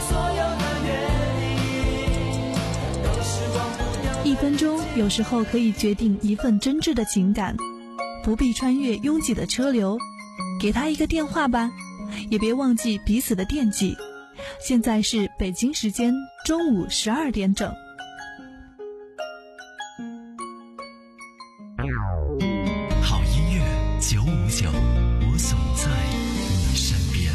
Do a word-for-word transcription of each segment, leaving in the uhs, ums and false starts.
所有的原因都是忘不掉。 一分钟有时候可以决定一份真挚的情感，不必穿越拥挤的车流，给他一个电话吧，也别忘记彼此的惦记。现在是北京时间中午十二点整。 好音乐九五九，我总在你身边。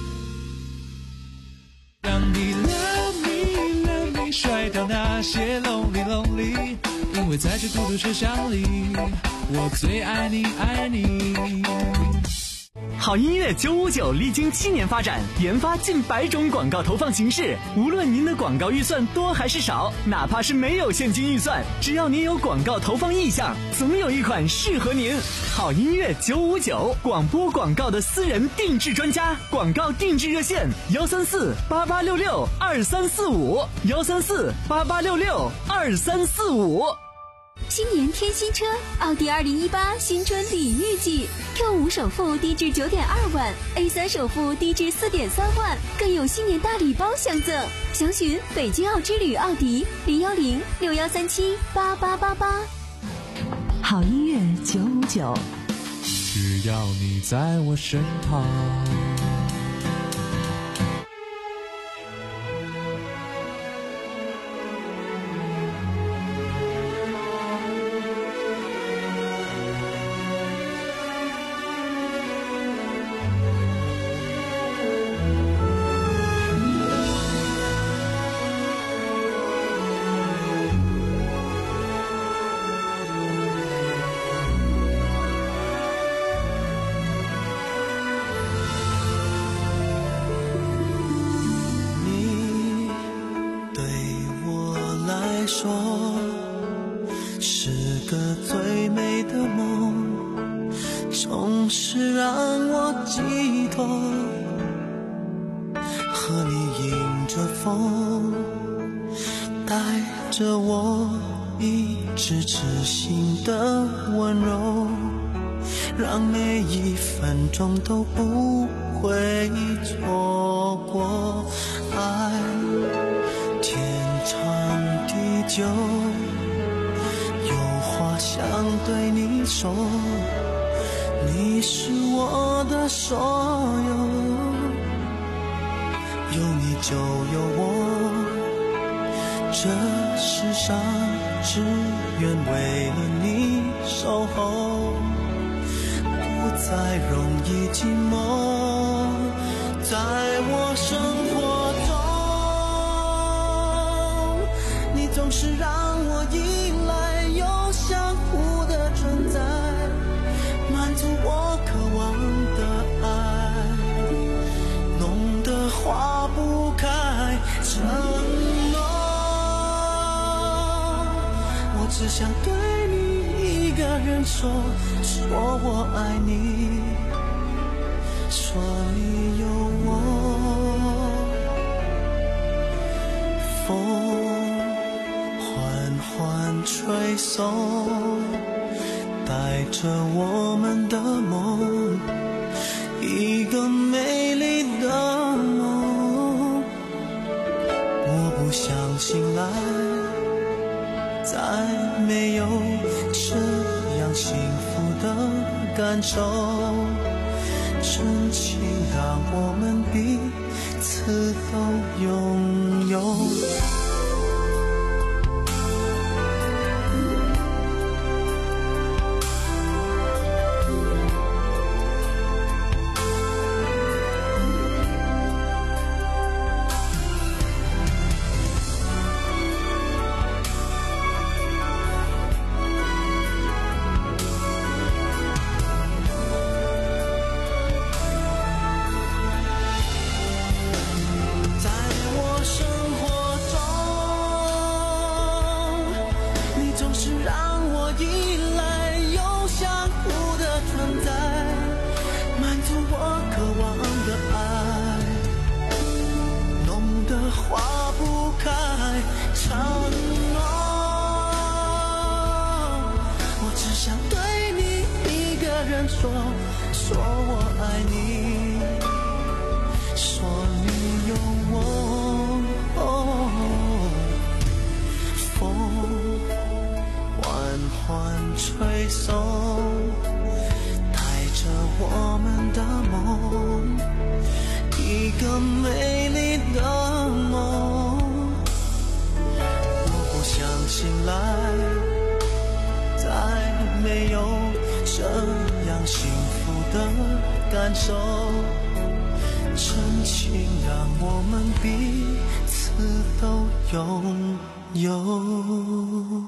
让你 love me love me， 甩掉那些 lonely lonely， 因为在这孤独车厢里，我最爱你爱你。 好音乐九五九历经七年发展，研发近百种广告投放形式。无论您的广告预算多还是少，哪怕是没有现金预算，只要您有广告投放意向，总有一款适合您。好音乐九五九，广播广告的私人定制专家，广告定制热线幺三四八八六六二三四五幺三四八八六六二三四五。 新年添新车，奥迪二零一八新春礼遇季 ，Q 五首付低至九点二万 ，A 三首付低至四点三万，更有新年大礼包相赠。详询北京奥之旅奥迪零幺零六幺三七八八八八。 好音乐九五九， 只要你在我身旁。 是个最美的梦，总是让我寄托，和你迎着风，带着我一直痴心的温柔，让每一分钟都不会错过。爱天长地久，有话想对你说，你是我的所有，有你就有我，这世上只愿为了你守候，不再容易寂寞，在我生活中，你总是让我依赖又相互的存在，满足我渴望的爱，浓得化不开承诺，我只想对你一个人说，说我爱你，说你有我。风缓缓吹送，带着我们的梦，一个美丽的梦。我不想醒来，再没有这样幸福的感受，真情让我们彼此都拥有。说说我爱你，说你有我。 个美丽的梦。我不想醒来，再没有这样幸福的感受。真情让我们彼此都拥有。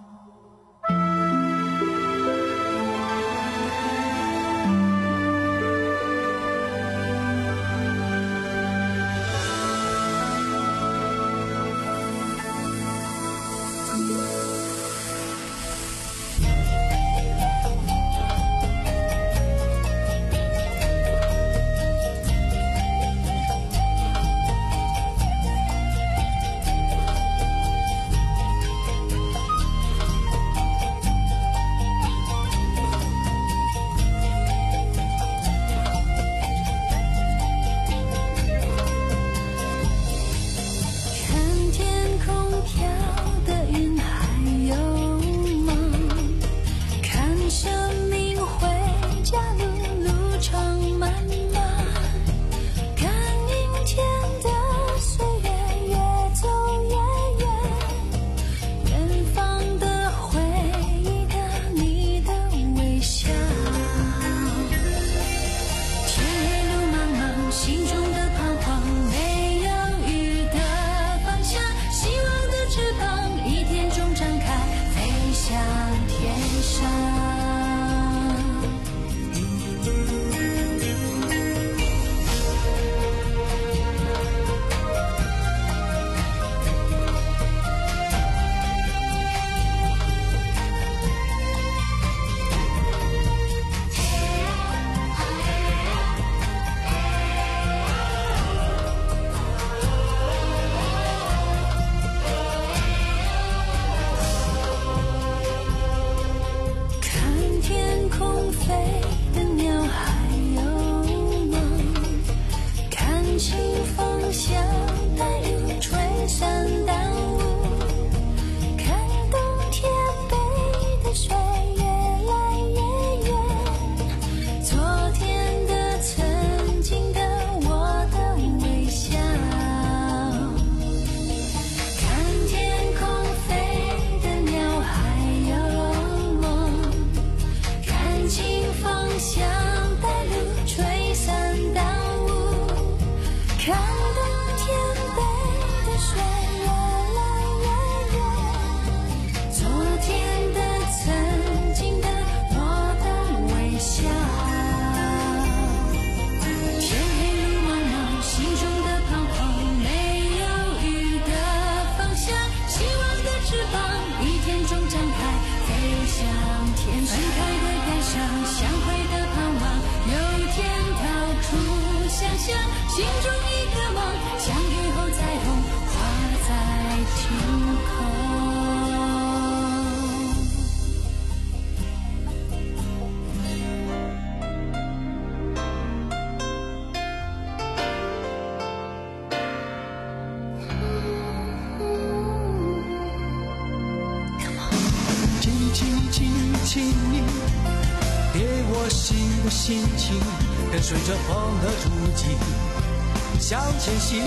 请你给我新的心情，跟随着风的足迹向前行。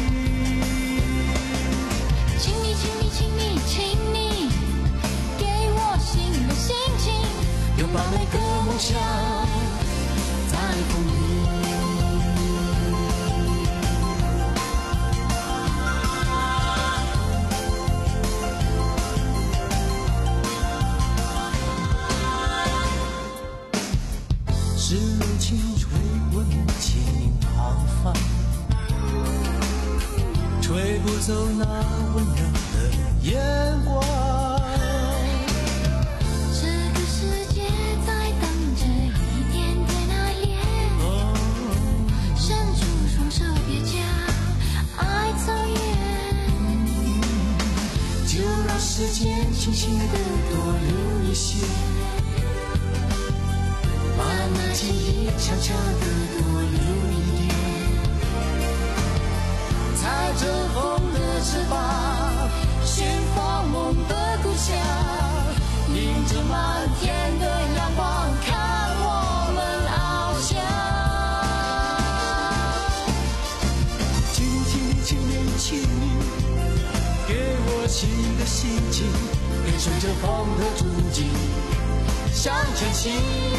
请你，请你，请你，请你给我新的心情， 拥抱每个梦想，在风里。是如轻吹过你轻盈长发，吹不走那温柔的眼光。 这个世界在等着一点点爱恋，哦，伸出双手别将爱走远， 就让时间轻轻地多留一些，把那记忆悄悄地多留一点，踩着风的翅膀，寻访梦的故乡，迎着满天的阳光，看我们翱翔。 心的心情，跟随着风的足迹向前行。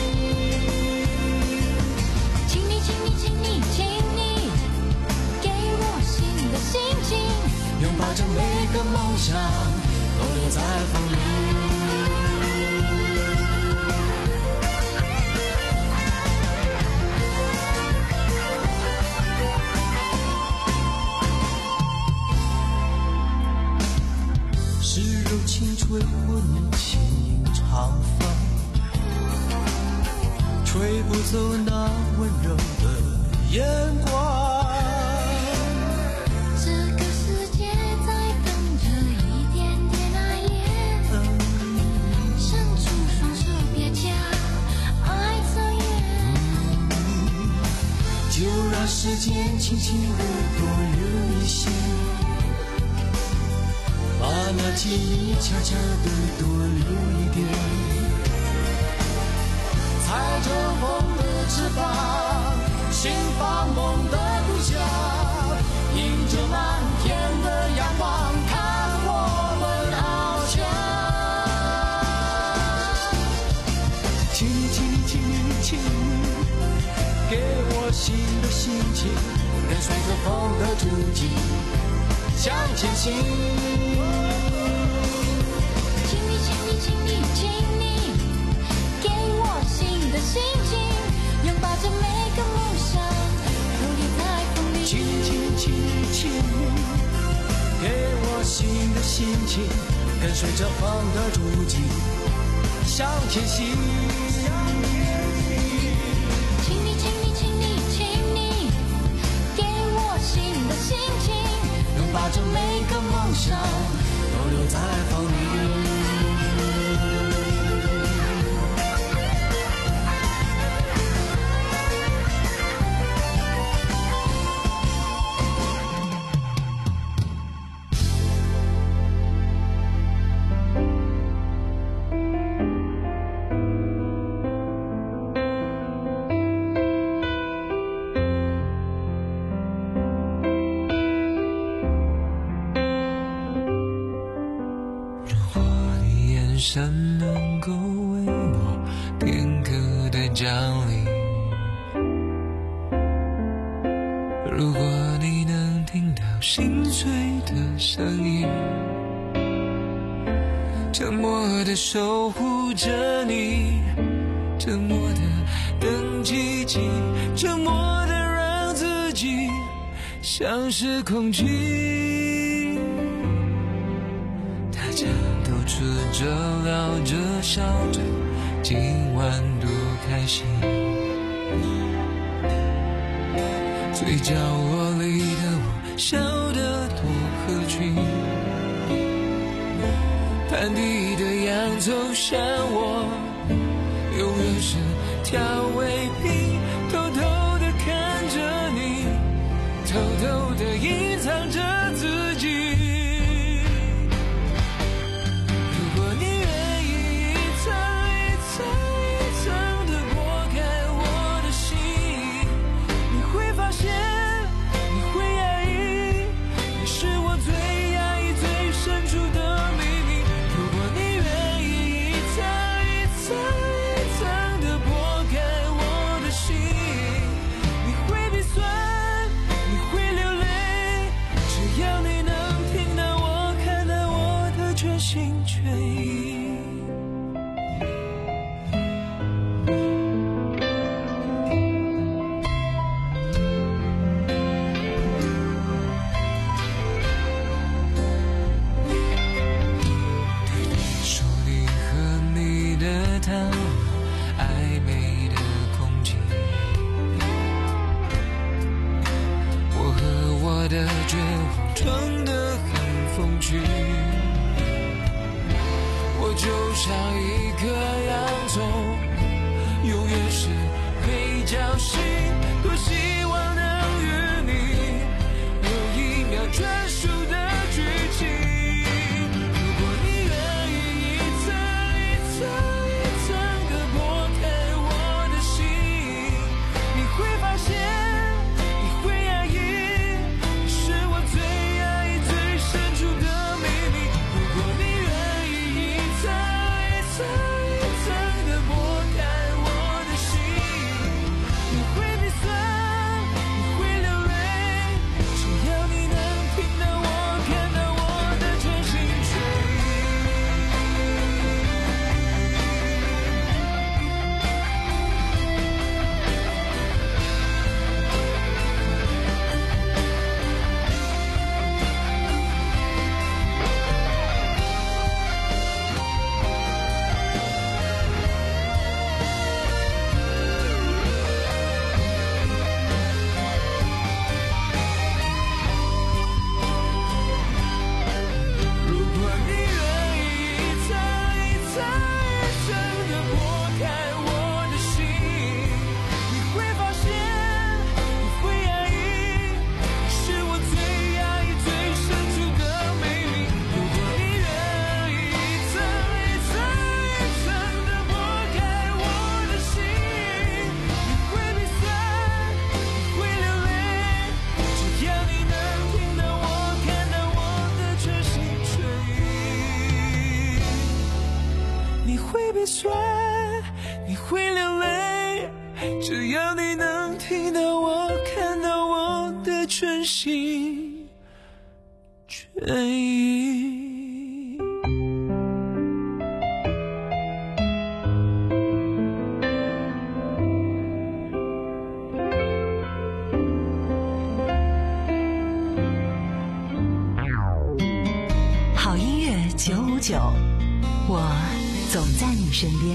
请你，请你，请你，请你给我新的心情， 拥抱着每个梦想，都留在风里。是柔情吹过你轻盈长发，吹不走那温柔的眼光。 这个世界在等着一点点爱恋，伸出双手别假爱走远， 就让时间轻轻地多留一些，把那记忆悄悄地多留一点，踩着风的翅膀，心放梦的故乡，迎着满天的阳光，看我们翱翔。请你，请你，请你，请你给我新的心情，跟随着风的足迹向前行。 请你，请你，请你，请你给我新的心情，拥抱着每个梦想，都留在风里。 请你，请你，请你，请你给我新的心情，跟随着风的足迹向前行。 请你，请你，请你，请你给我新的心情， 拥抱着每个梦想，都留在风里。 神能够为我片刻的降临，如果你能听到心碎的声音，沉默的守护着你，沉默的等奇迹，沉默的让自己像是空气。大家都吃着聊着笑着，今晚多开心，最角落里的我笑得多合群，盘底的洋葱像我永远是调味品，偷偷地看着你，偷偷地隐藏着自己。我就像一颗洋葱，永远是配角戏，多希望能与你有一秒专属的剧情。如果你愿意一层一层一层地剥开我的心，你会发现你会压抑，是我最压抑最深处的秘密。如你睡，你会流泪，只要你能听到我，看到我的全心全意。 好音乐九五九，我总在你身边。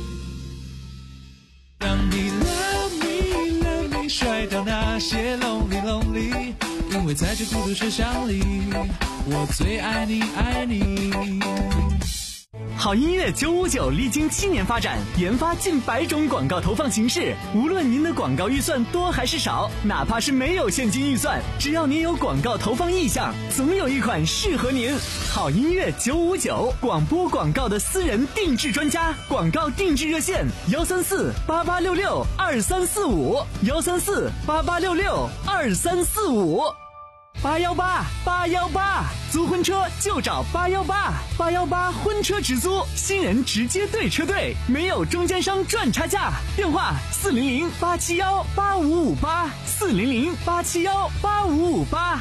让你 love me love me 甩掉那些 lonely lonely， 因为在这孤独车厢里，我最爱你爱你。 好音乐九五九历经七年发展，研发近百种广告投放形式。无论您的广告预算多还是少，哪怕是没有现金预算，只要您有广告投放意向，总有一款适合您。好音乐九五九，广播广告的私人定制专家，广告定制热线：幺三四八八六六二三四五，幺三四八八六六二三四五。八幺八八幺八，租婚车就找八幺八，八幺八婚车直租，新人直接对车队，没有中间商赚差价。电话四零零八七幺八五五八，四零零八七幺八五五八。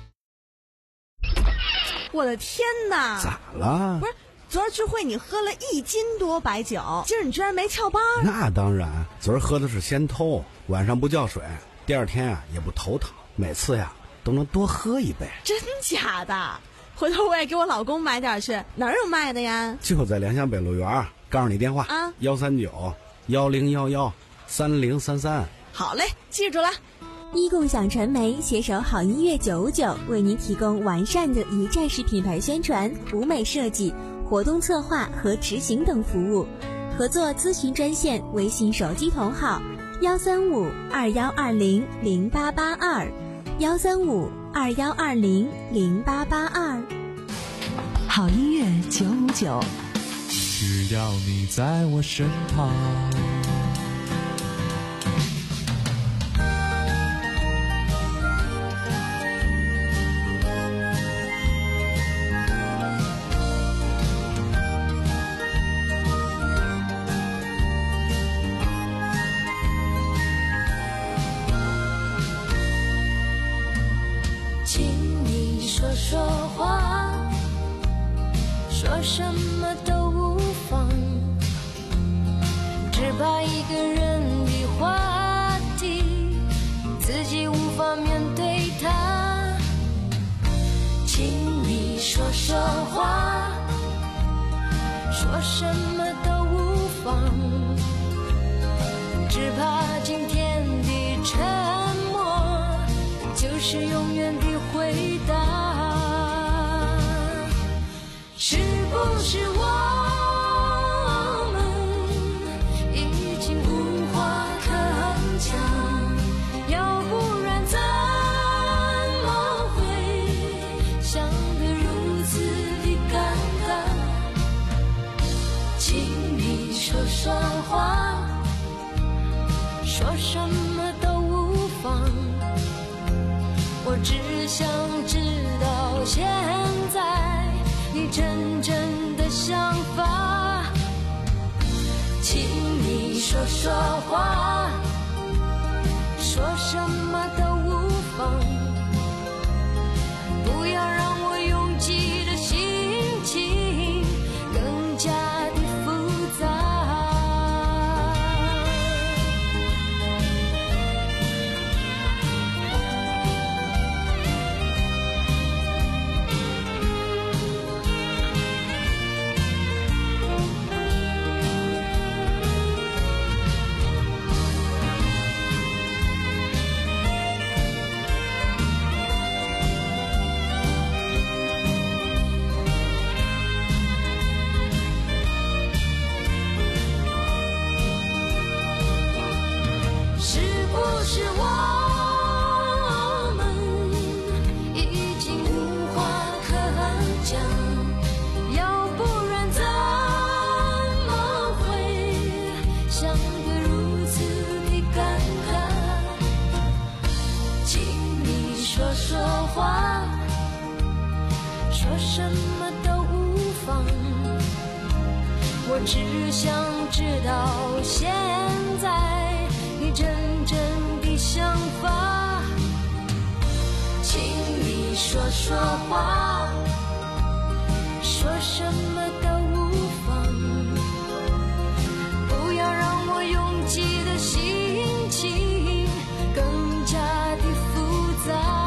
我的天哪！ 咋了？ 不是，昨儿聚会你喝了一斤多白酒，今儿你居然没翘班？ 那当然，昨儿喝的是仙偷，晚上不叫水，第二天啊也不头疼，每次呀都能多喝一杯。 真假的？回头我也给我老公买点去。哪儿有卖的呀？ 就在良乡北路园，告诉你电话啊，幺三九幺零幺幺三零三三。 好嘞，记住了。 一共享传媒携手好音乐九五九，为您提供完善的一站式品牌宣传、舞美设计、活动策划和执行等服务。合作咨询专线：微信手机同号幺三五二幺二零零八八二。幺三五二幺二零零八八二。 好音乐九五九， 只要你在我身旁。 说话，说什么都无妨，只怕一个人的话题，自己无法面对它。请你说说话，说什么都无妨，只怕今天的沉默就是永远的回答。是不是我们已经无话可讲？要不然怎么会想得如此的尴尬？请你说说话，说什么都无妨，我只想知道现在你真正的想法。请你说说话，说什么都无妨，不要让我拥挤的心情更加的复杂。是我们已经无话可讲，要不然怎么会想得如此的尴尬？请你说说话，说什么都无妨， 我只想知道现在你真正的想法，请你说说话，说什么都无妨，不要让我拥挤的心情更加的复杂。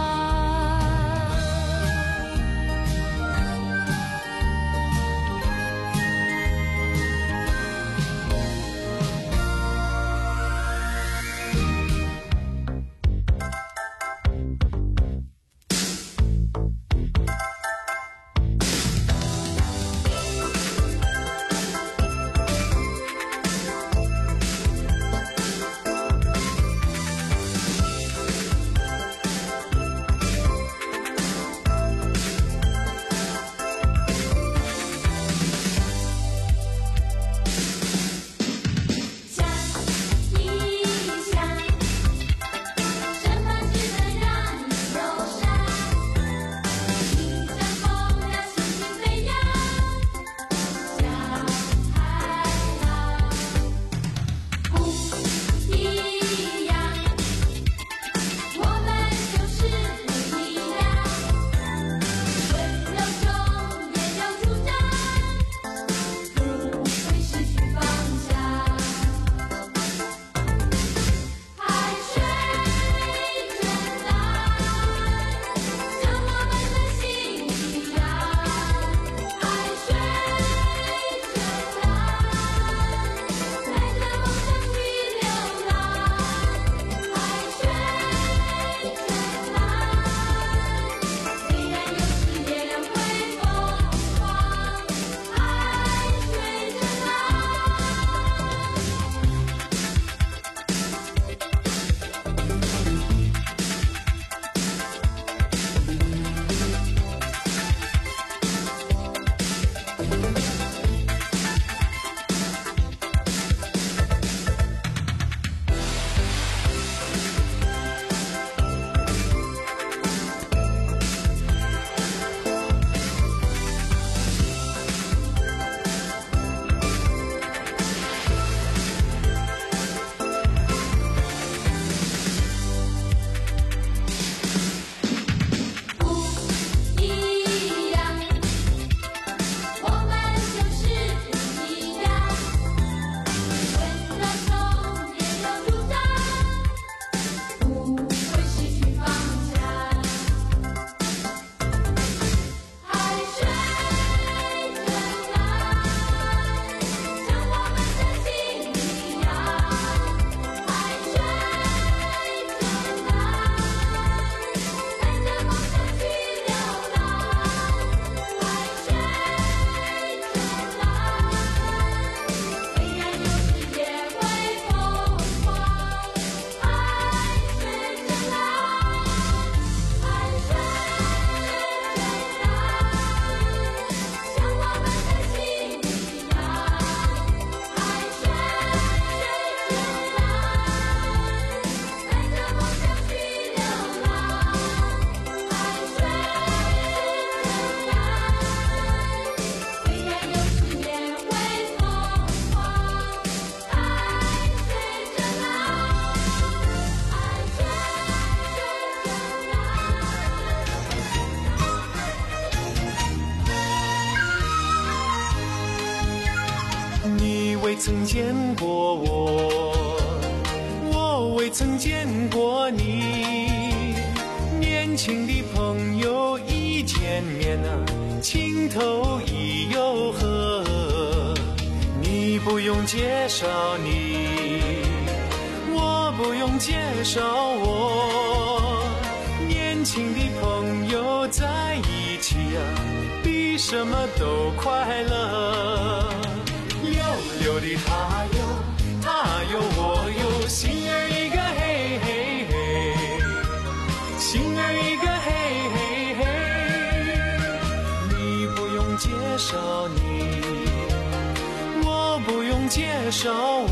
未曾见过我，我未曾见过你。年轻的朋友一见面啊，情投意又合。你不用介绍你，我不用介绍我。年轻的朋友在一起啊，比什么都快乐。溜溜的他有他有我有，心儿一个嘿嘿嘿，心儿一个嘿嘿嘿。你不用介绍你，我不用介绍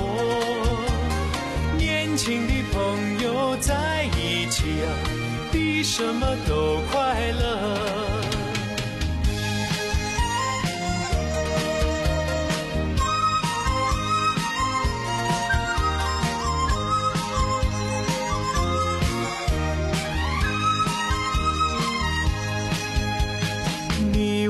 我。年轻的朋友在一起啊，比什么都快乐。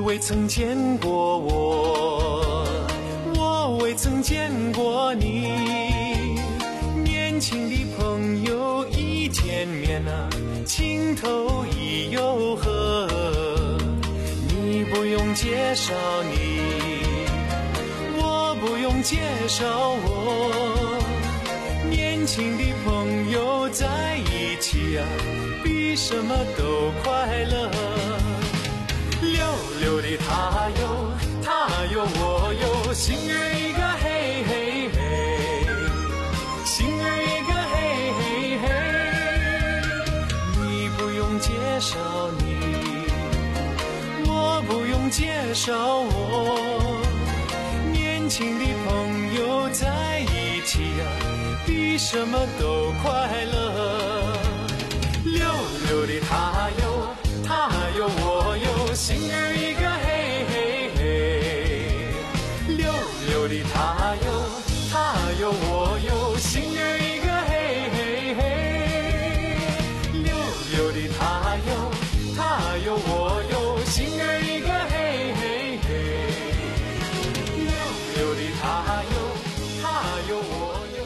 未曾见过我，我未曾见过你。年轻的朋友一见面啊，情投意又合。你不用介绍你，我不用介绍我。年轻的朋友在一起啊，比什么都快乐。溜溜的他哟，他哟我哟，心儿一个嘿嘿嘿，心儿一个嘿嘿嘿。你不用介绍你，我不用介绍我。年轻的朋友在一起啊，比什么都快乐。溜溜的他哟，他哟我哟，心儿一个嘿嘿嘿。溜溜的他哟，他哟我哟，心儿一个嘿嘿嘿。溜溜的他哟，他哟我哟，心儿一个嘿嘿嘿。溜溜的他哟，他哟我哟。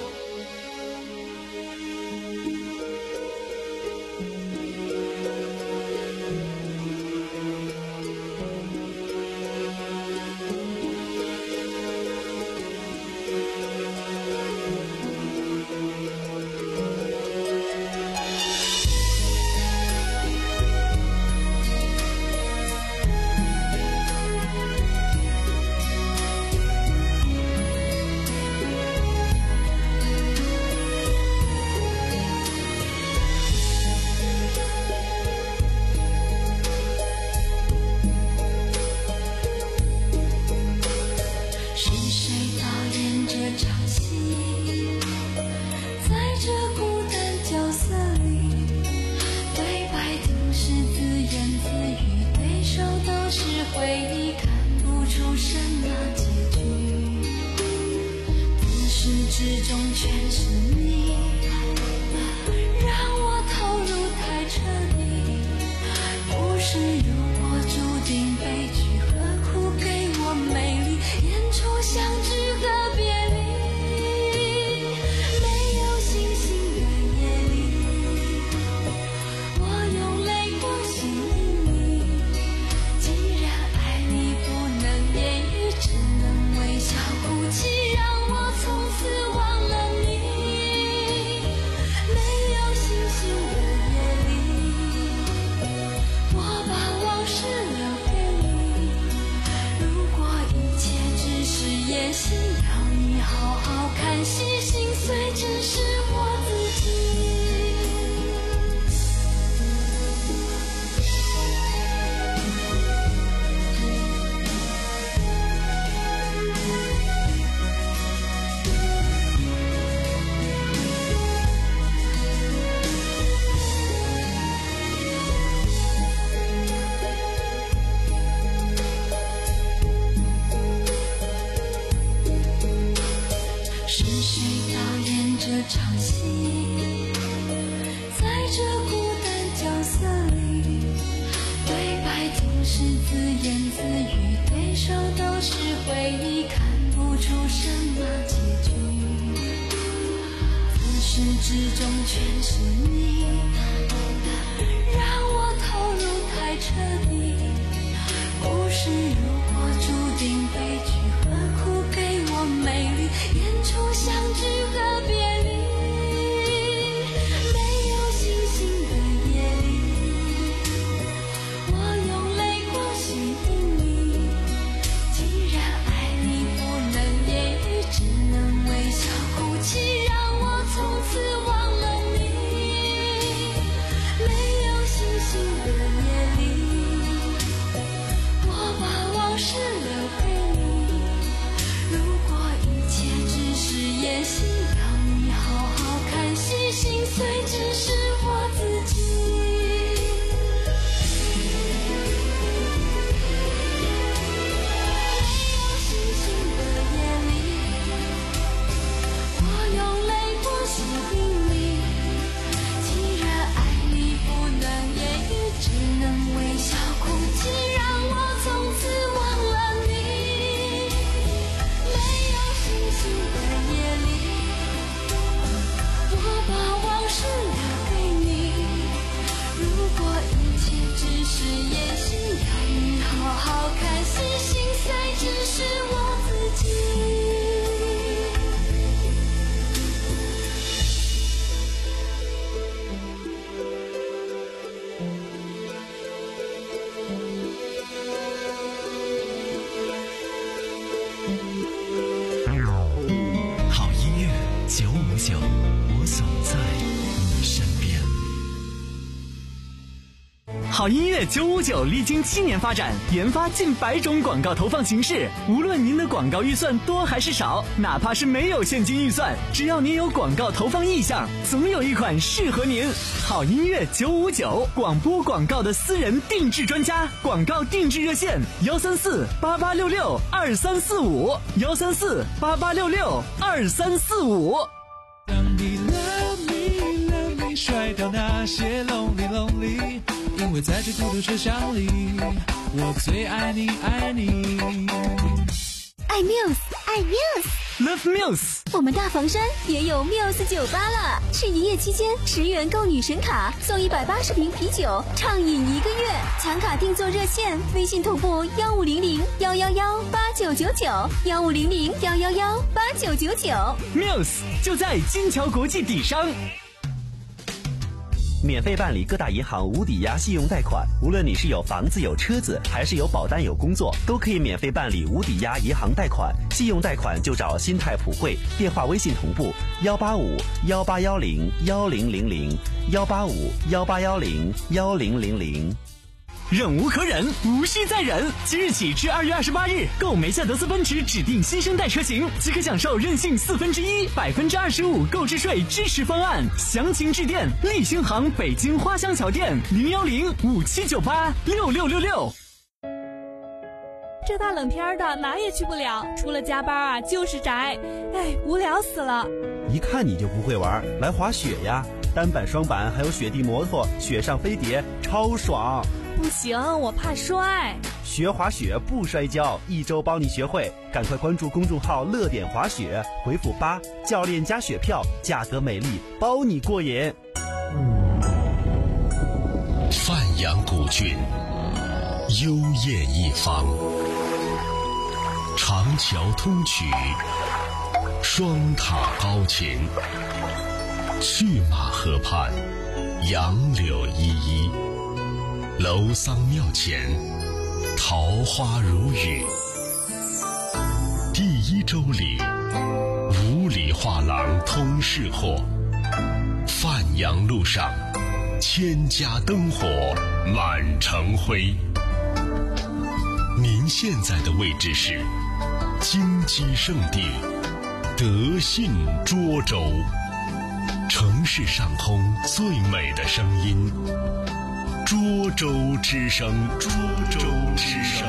好音乐九五九历经七年发展，研发近百种广告投放形式。无论您的广告预算多还是少，哪怕是没有现金预算，只要您有广告投放意向，总有一款适合您。好音乐九五九，广播广告的私人定制专家，广告定制热线：幺三四八八六六二三四五，幺三四八八六六二三四五。 当你 love me love me 甩掉那些 lonely lonely， 因为在这孤独车厢里，我最爱你爱你。 爱 Muse 爱 Muse，Love Muse。 我们大房山也有 Muse 酒吧了，是营业期间十元购女神卡送一百八十瓶啤酒，畅饮一个月。抢卡定做热线，微信同步幺五零零幺幺幺八九九九幺五零零幺幺幺八九九九。 Muse 就在金桥国际底商。 免费办理各大银行无抵押信用贷款，无论你是有房子有车子，还是有保单有工作，都可以免费办理无抵押银行贷款。信用贷款就找新泰普惠，电话微信同步幺八五幺八幺零幺零零零幺八五幺八幺零幺零零零。 忍无可忍，无需再忍。即日起至二月二十八日，购梅赛德斯奔驰指定新生代车型，即可享受任性四分之一、百分之二十五购置税支持方案。详情致电立新行北京花乡桥店零幺零五七九八六六六六。 这大冷天的哪也去不了，除了加班啊就是宅，哎，无聊死了。 一看你就不会玩，来滑雪呀！单板、双板还有雪地摩托、雪上飞碟，超爽。 不行，我怕摔。 学滑雪不摔跤，一周帮你学会。赶快关注公众号乐点滑雪，回复八，教练加雪票，价格美丽，包你过瘾。 范阳古郡，幽艳一方，长桥通衢，双塔高琴，去马河畔，杨柳依依，楼桑庙前，桃花如雨。第一周里，五里画廊通市货，范阳路上，千家灯火满城辉。您现在的位置是金鸡圣地德信涿州，城市上空最美的声音，涿州之声，涿州之声。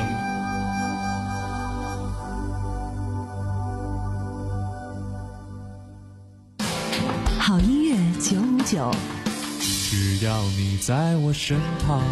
好音乐九五九， 只要你在我身旁。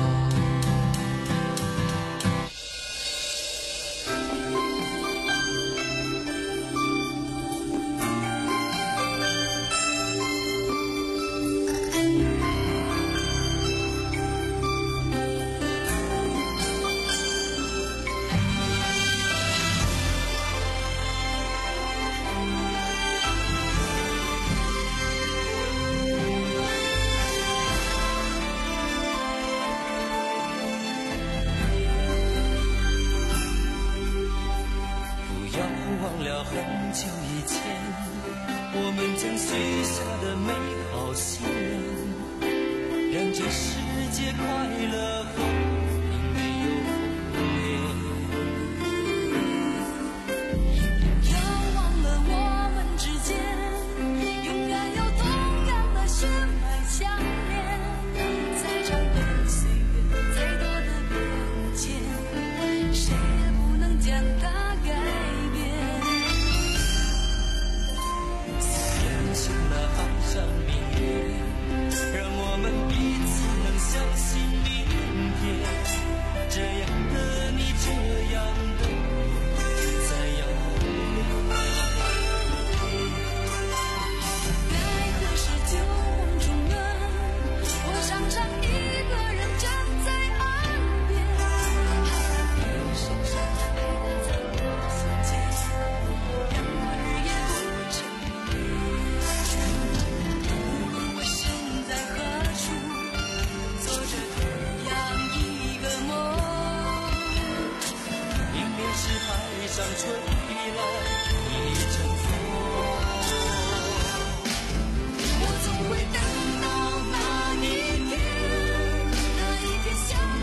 很久以前，我们曾许下的美好心愿，让这世界快乐和平没有分别。要忘了我们之间永远有同样的血脉相连，再长的岁月，再多的变迁，谁也不能将它改变。像那海上明月，让我们彼此能相信明天。这样的你，这样的我，在遥远。该何时旧梦重温？我常常一个人站在岸边，海浪声声，海浪在我心间，让我日夜不沉眠。我身在何处，做着同样一个梦，明明是海上吹来一阵风，我总会等到那一天，那一天相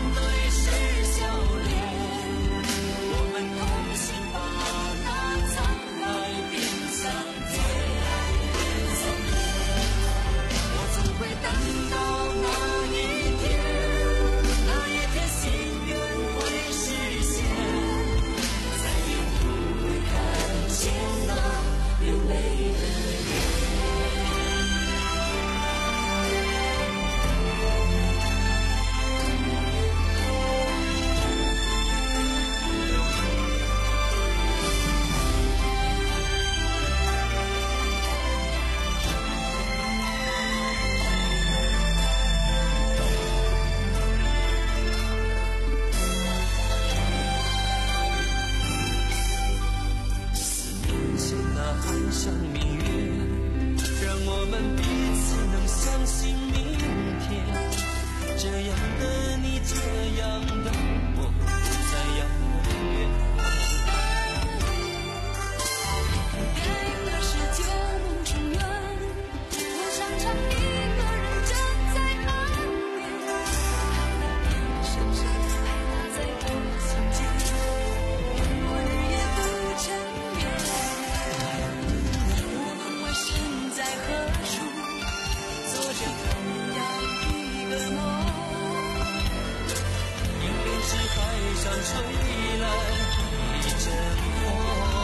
吹来一阵风。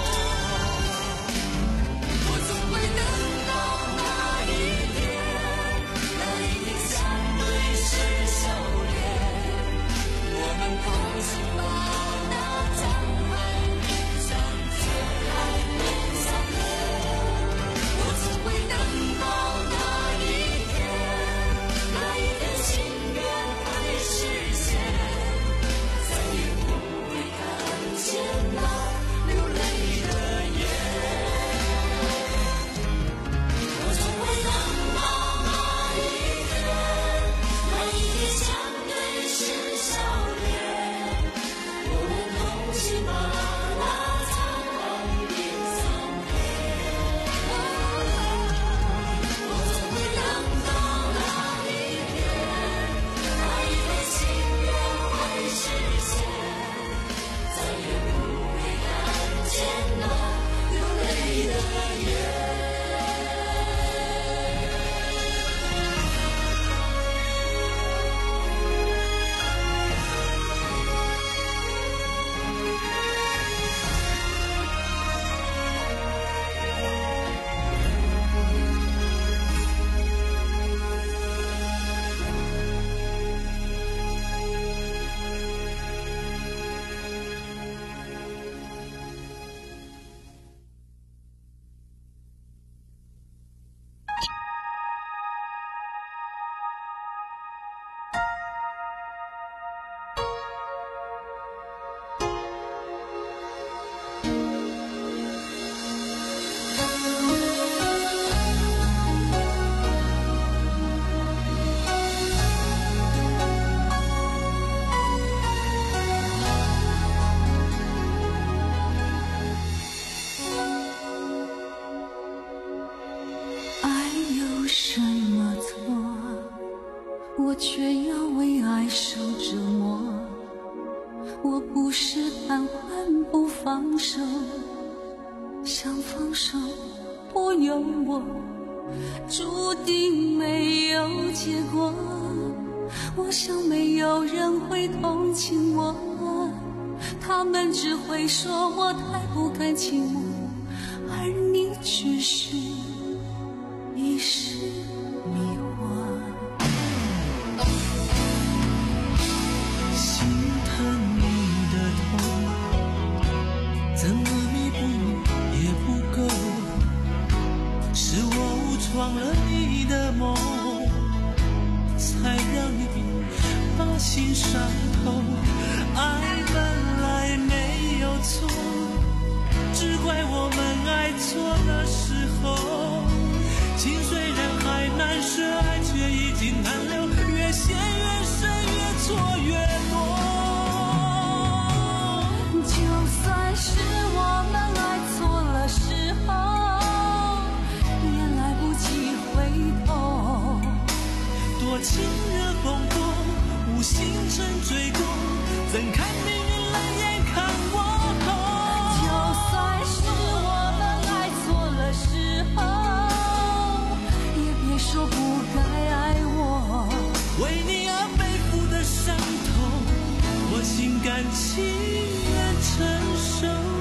我总会等到那一天，那一天相对是笑脸，我们同行吧，那江海面上最爱面相连。我总会等到那一天，那一天心愿会实现，再也不会看见那流泪的眼。我总会等到那一天，那一天相对是笑脸，我们同行吧，那苍茫变苍黑。我总会等到那一天，那一天心愿会实现，再也不会看见那流泪的眼。 爱有什么错？我却要为爱受折磨。我不是贪欢不放手，想放手不由我，注定没有结果。我想没有人会同情我，他们只会说我太不甘情我，而你只是一时迷惑。 心疼你的痛，怎么弥补也不够，是我误闯了你的梦，才让你把心伤透。爱本来没有错，只怪我们爱错了时候。情虽然还难舍，爱却已经难留，越陷越深，越错越多。 就算是我们爱错了时候，也来不及回头。 多情人风波，无心成追过，怎看命运冷眼看我头。 就算是我们爱错了时候，也别说不该爱我。 为你而背负的伤痛，我心甘情愿承受。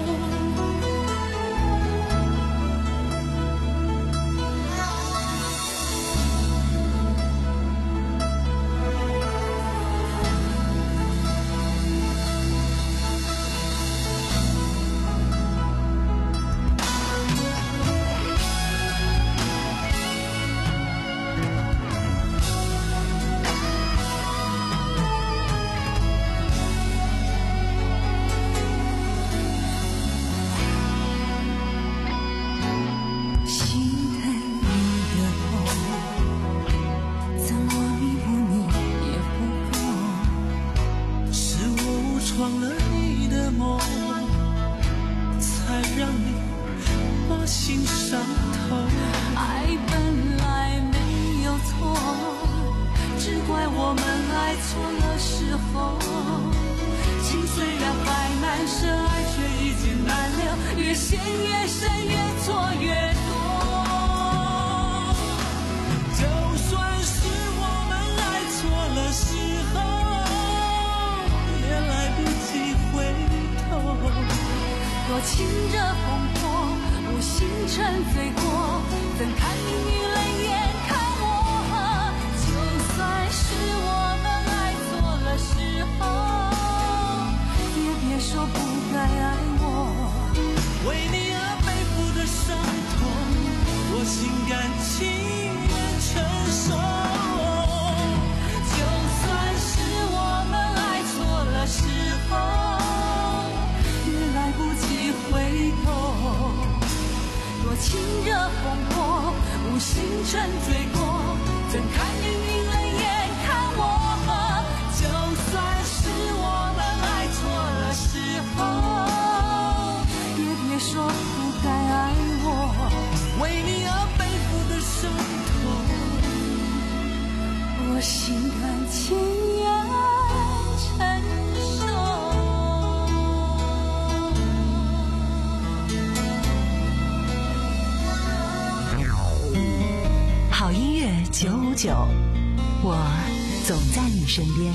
越陷越深，越错越多。 就算是我们爱错了时候，也来不及亲着烽火，无星辰醉过，怎看命运冷眼看我？就算是我们爱错了时候，也别说不该爱我。 为你而背负的伤痛，我心甘情愿承受。 就算是我们爱错了时候，也来不及回头。多情热烽火，无星辰醉过，怎看命运冷眼看我？就算是我们爱错了时候，也别说不该爱我。 为你而背负的伤痛， 我心甘情愿承受。 好音乐九五九，我总在你身边。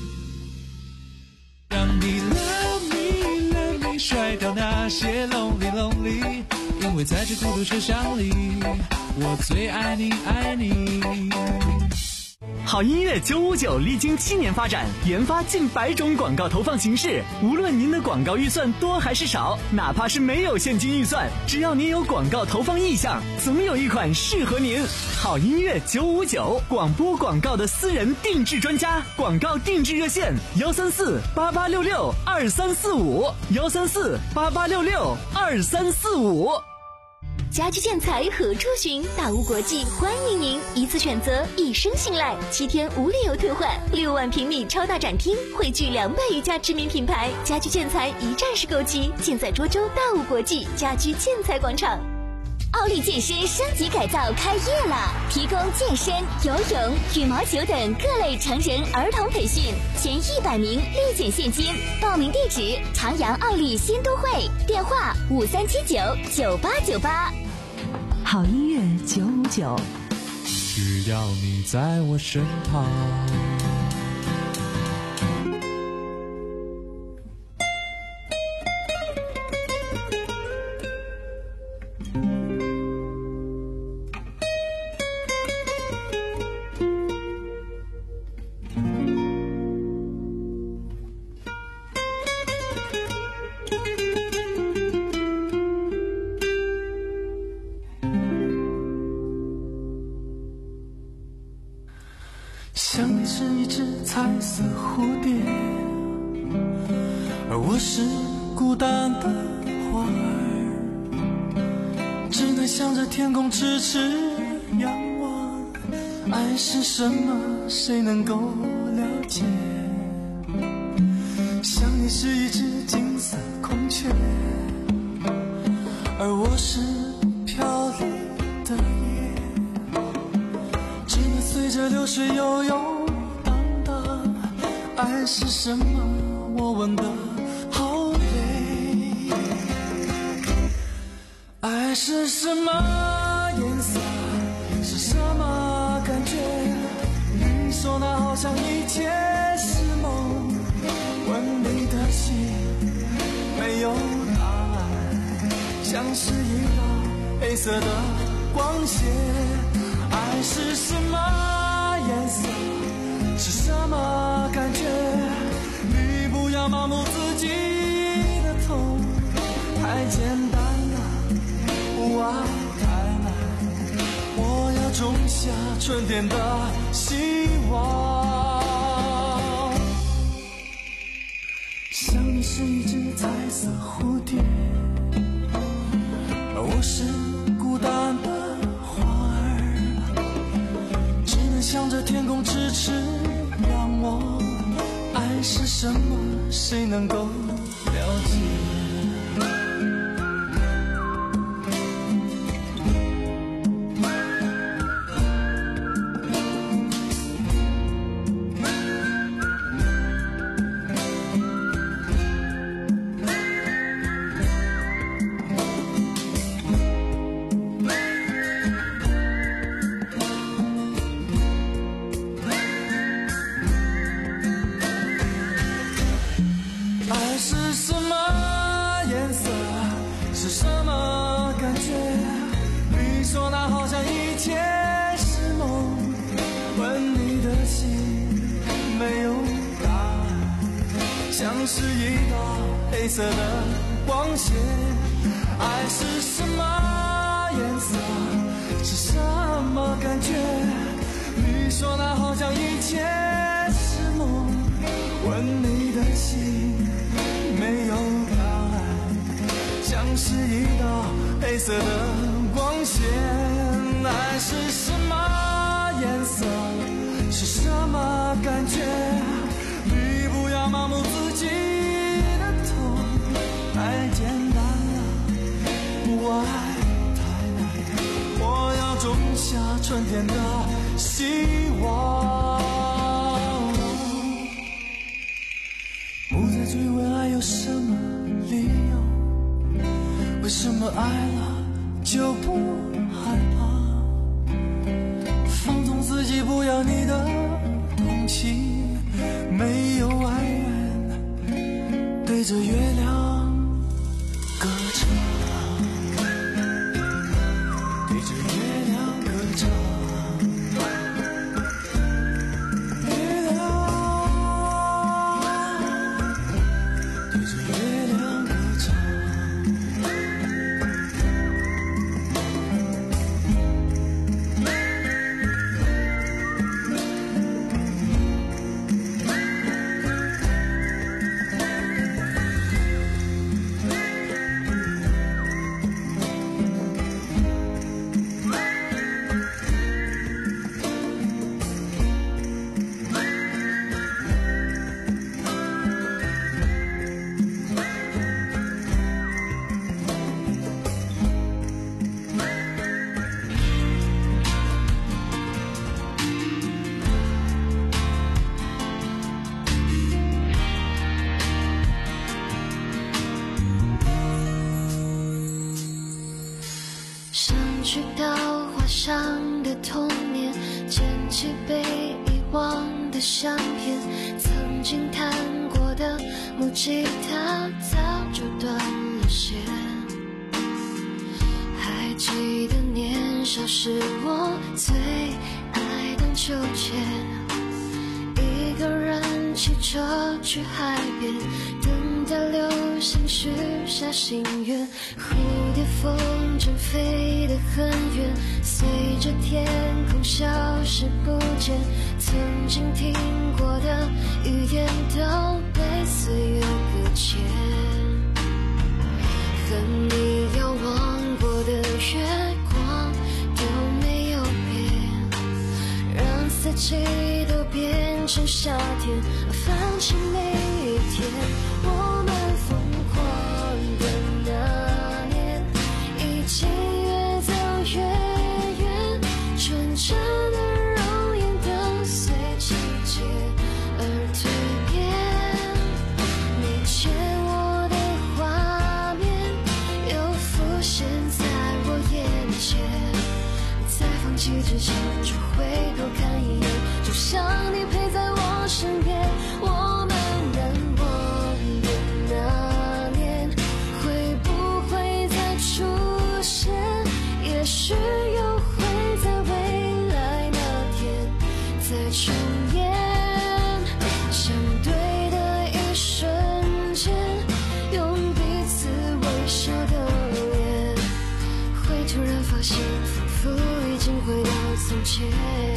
让你 love me love me 甩掉那些 lonely lonely， 因为在这孤独车厢里，我最爱你爱你。 好音乐九五九历经七年发展，研发近百种广告投放形式。无论您的广告预算多还是少，哪怕是没有现金预算，只要您有广告投放意向，总有一款适合您。好音乐九五九，广播广告的私人定制专家，广告定制热线：幺三四八八六六二三四五，幺三四八八六六二三四五。 家居建材何处寻？大屋国际欢迎您，一次选择，一生信赖，七天无理由退换，六万平米超大展厅，汇聚两百余家知名品牌，家居建材一站式购齐，尽在涿州大屋国际家居建材广场。奥利健身升级改造开业了，提供健身、游泳、羽毛球等各类成人儿童培训，前一百名立减现金。报名地址：长阳奥利新都会，电话五三七九九八九八。 好音乐九五九， 只要你在我身旁。想你是一只彩色蝴蝶，而我是孤单的花儿，只能向着天空痴痴仰望。爱是什么，谁能够了解？想你是一只金色孔雀，而我是飘零的叶，只能随着流水悠悠荡荡。爱是什么？我问得好累。爱是什么颜色？是什么感觉？你说那好像一切是梦，问你的心没有答案，像是一道黑色的光线。爱是什么颜色？是什么感觉？你不要盲目自己的痛，太简单了，爱太难，我要种下春天的希望。想你是一只彩色蝴蝶，而我是孤单的花儿，只能向着天空痴痴仰望。爱是什么？谁能够了解？爱是什么颜色？ 是什么感觉？你说那好像一切是梦，问你的心没有答案，像是一道黑色的光线。爱是什么颜色？是什么感觉？你说那好像一切是梦，问你的心没有答案，像是一道黑色的光线。爱是什么颜色？是什么感觉？你不要盲目自己的痛，太简单了，不爱太难，我要种下春天的希望。不再追问爱有什么理由，为什么爱了就不害怕？放纵自己，不要你的同情，没有爱人对着月亮歌唱，对着月亮歌唱。 去到画上的童年，捡起被遗忘的相片，曾经弹过的木吉他早就断了线。还记得年少时我最爱荡秋千，一个人骑车去海边，等待流星许下心愿，蝴蝶风筝飞得很远，随着天空消失不见，曾经听过的语言都被岁月搁浅，和你遥望过的月光都没有变，让四季都变成夏天，放弃每一天。我们疯狂的那年，已经越走越远，纯真的容颜跟随季节而蜕变。你牵我的画面又浮现在我眼前，在放弃之前就回头看一眼，就像你陪在我身边。我们难忘的那年，会不会再出现？也许又会在未来那天再重演。相对的一瞬间，用彼此微笑的脸，会突然发现，仿佛已经回到从前。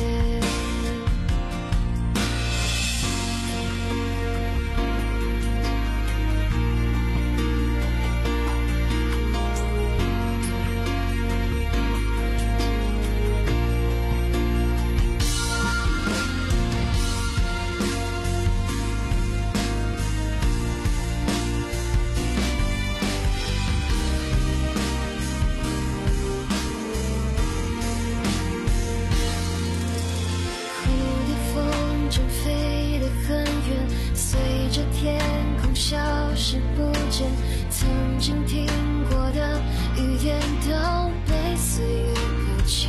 消失不见，曾经听过的语言都被岁月搁浅，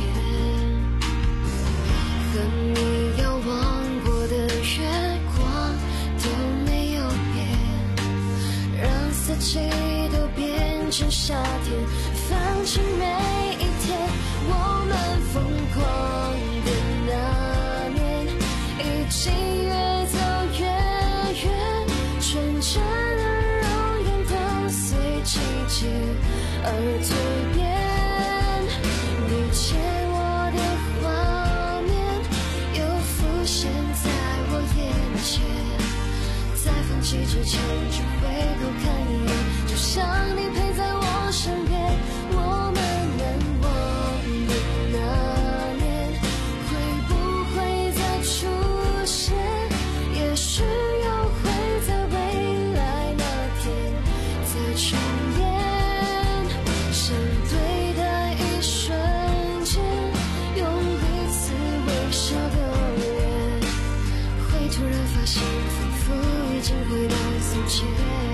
和你遥望过的月光都没有变，让四季都变成夏天，放弃每一天。我们疯狂的那年，已经越走越远，纯真的容颜都随季节而蜕变。你牵我的画面又浮现在我眼前，在放弃之前只回头看一眼，就像你陪在我身边。我们难忘的那年，会不会再出现？也许又会在未来那天再重演。相对的一瞬间，用彼此微笑的脸，会突然发现仿佛已经回到从前。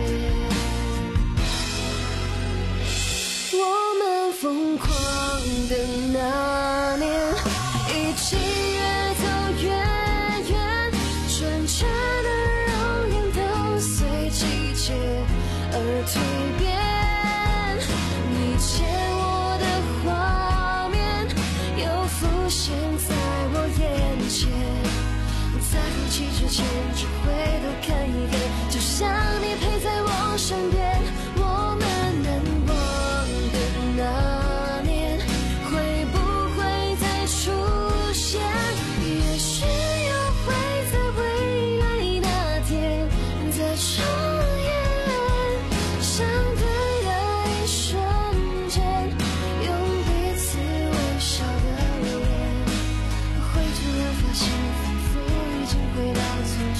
我们疯狂的那年，一起越走越远，纯真的容颜都随季节而蜕变。你牵我的画面又浮现在我眼前，在放弃之前只回头看一眼，就像你陪在我身边。我们难忘的那年，会不会再出现？也许又会在未来那天再重演。相对的一瞬间，用彼此微笑的脸，会突然发现仿佛已经回到从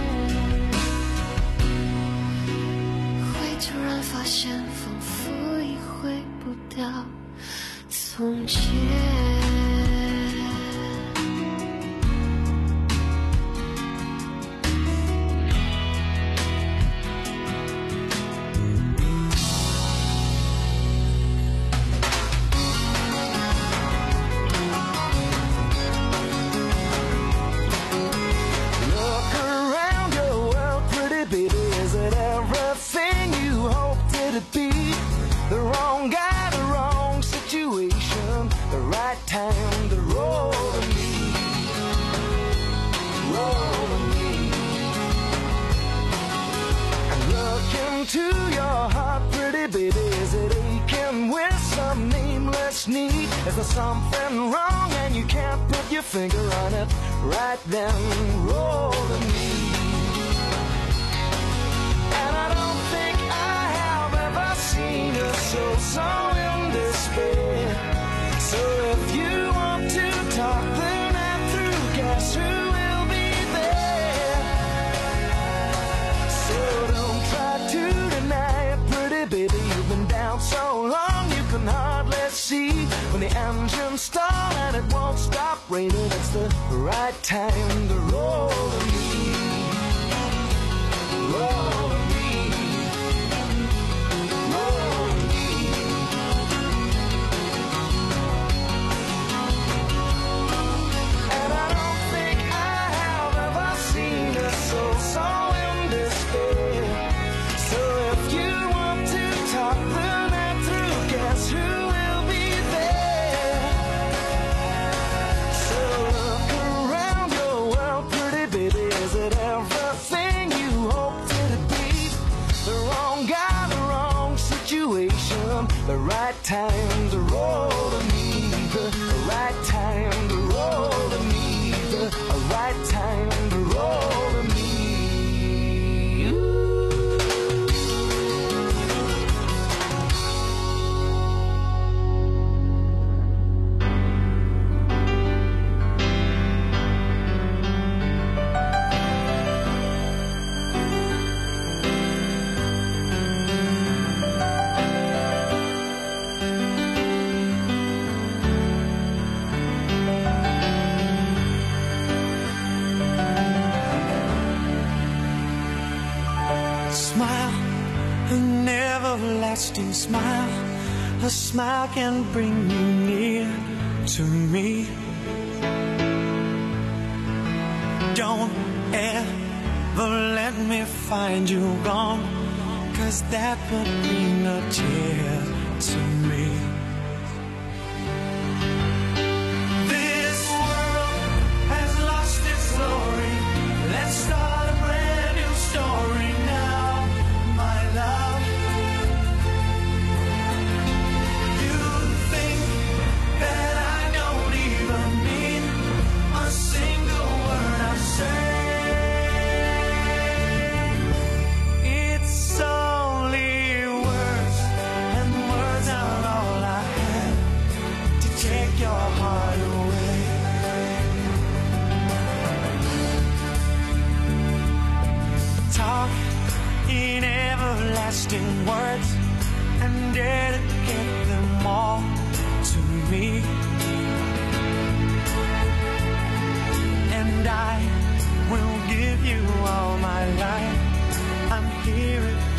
前，会突然发现仿佛已回不到从前。 Look around your world, pretty baby, is it everything you hoped it'd be? The wrong guy, the wrong situation, the right time to roll with me, roll with me. And look into your heart, pretty baby, is it aching with some nameless need? Is there something wrong and you can't put your finger on it? Right then, roll with me. And I don't think I have ever seen a soul so in despair. So if you want to talk the night through, guess who will be there? So don't try to deny it, pretty baby. You've been down so long you can hardly see. When the engines stall and it won't stop raining, it's the right time to roll with me, roll with me, roll with me. And I don't think I have ever seen a soul so in despair. So if you want to talk the night through, guess who will be there? So look around your world, pretty baby, is it everything you hoped it'd be? The wrong guy, the wrong situation, the right time to roll to me, the right time to roll to me, the right time to roll to me. Smile, an everlasting smile. A smile can bring you near to me. Don't ever let me find you gone, 'cause eyes that would bring a tear to me. This world has lost its glory. Let's start a brand new story now, my love. You think that I don't even mean a single word I say. It's only words, and words are all I have to take your heart away. Talk in everlasting words and dedicate them all to me. And I will give you all my life. I'm here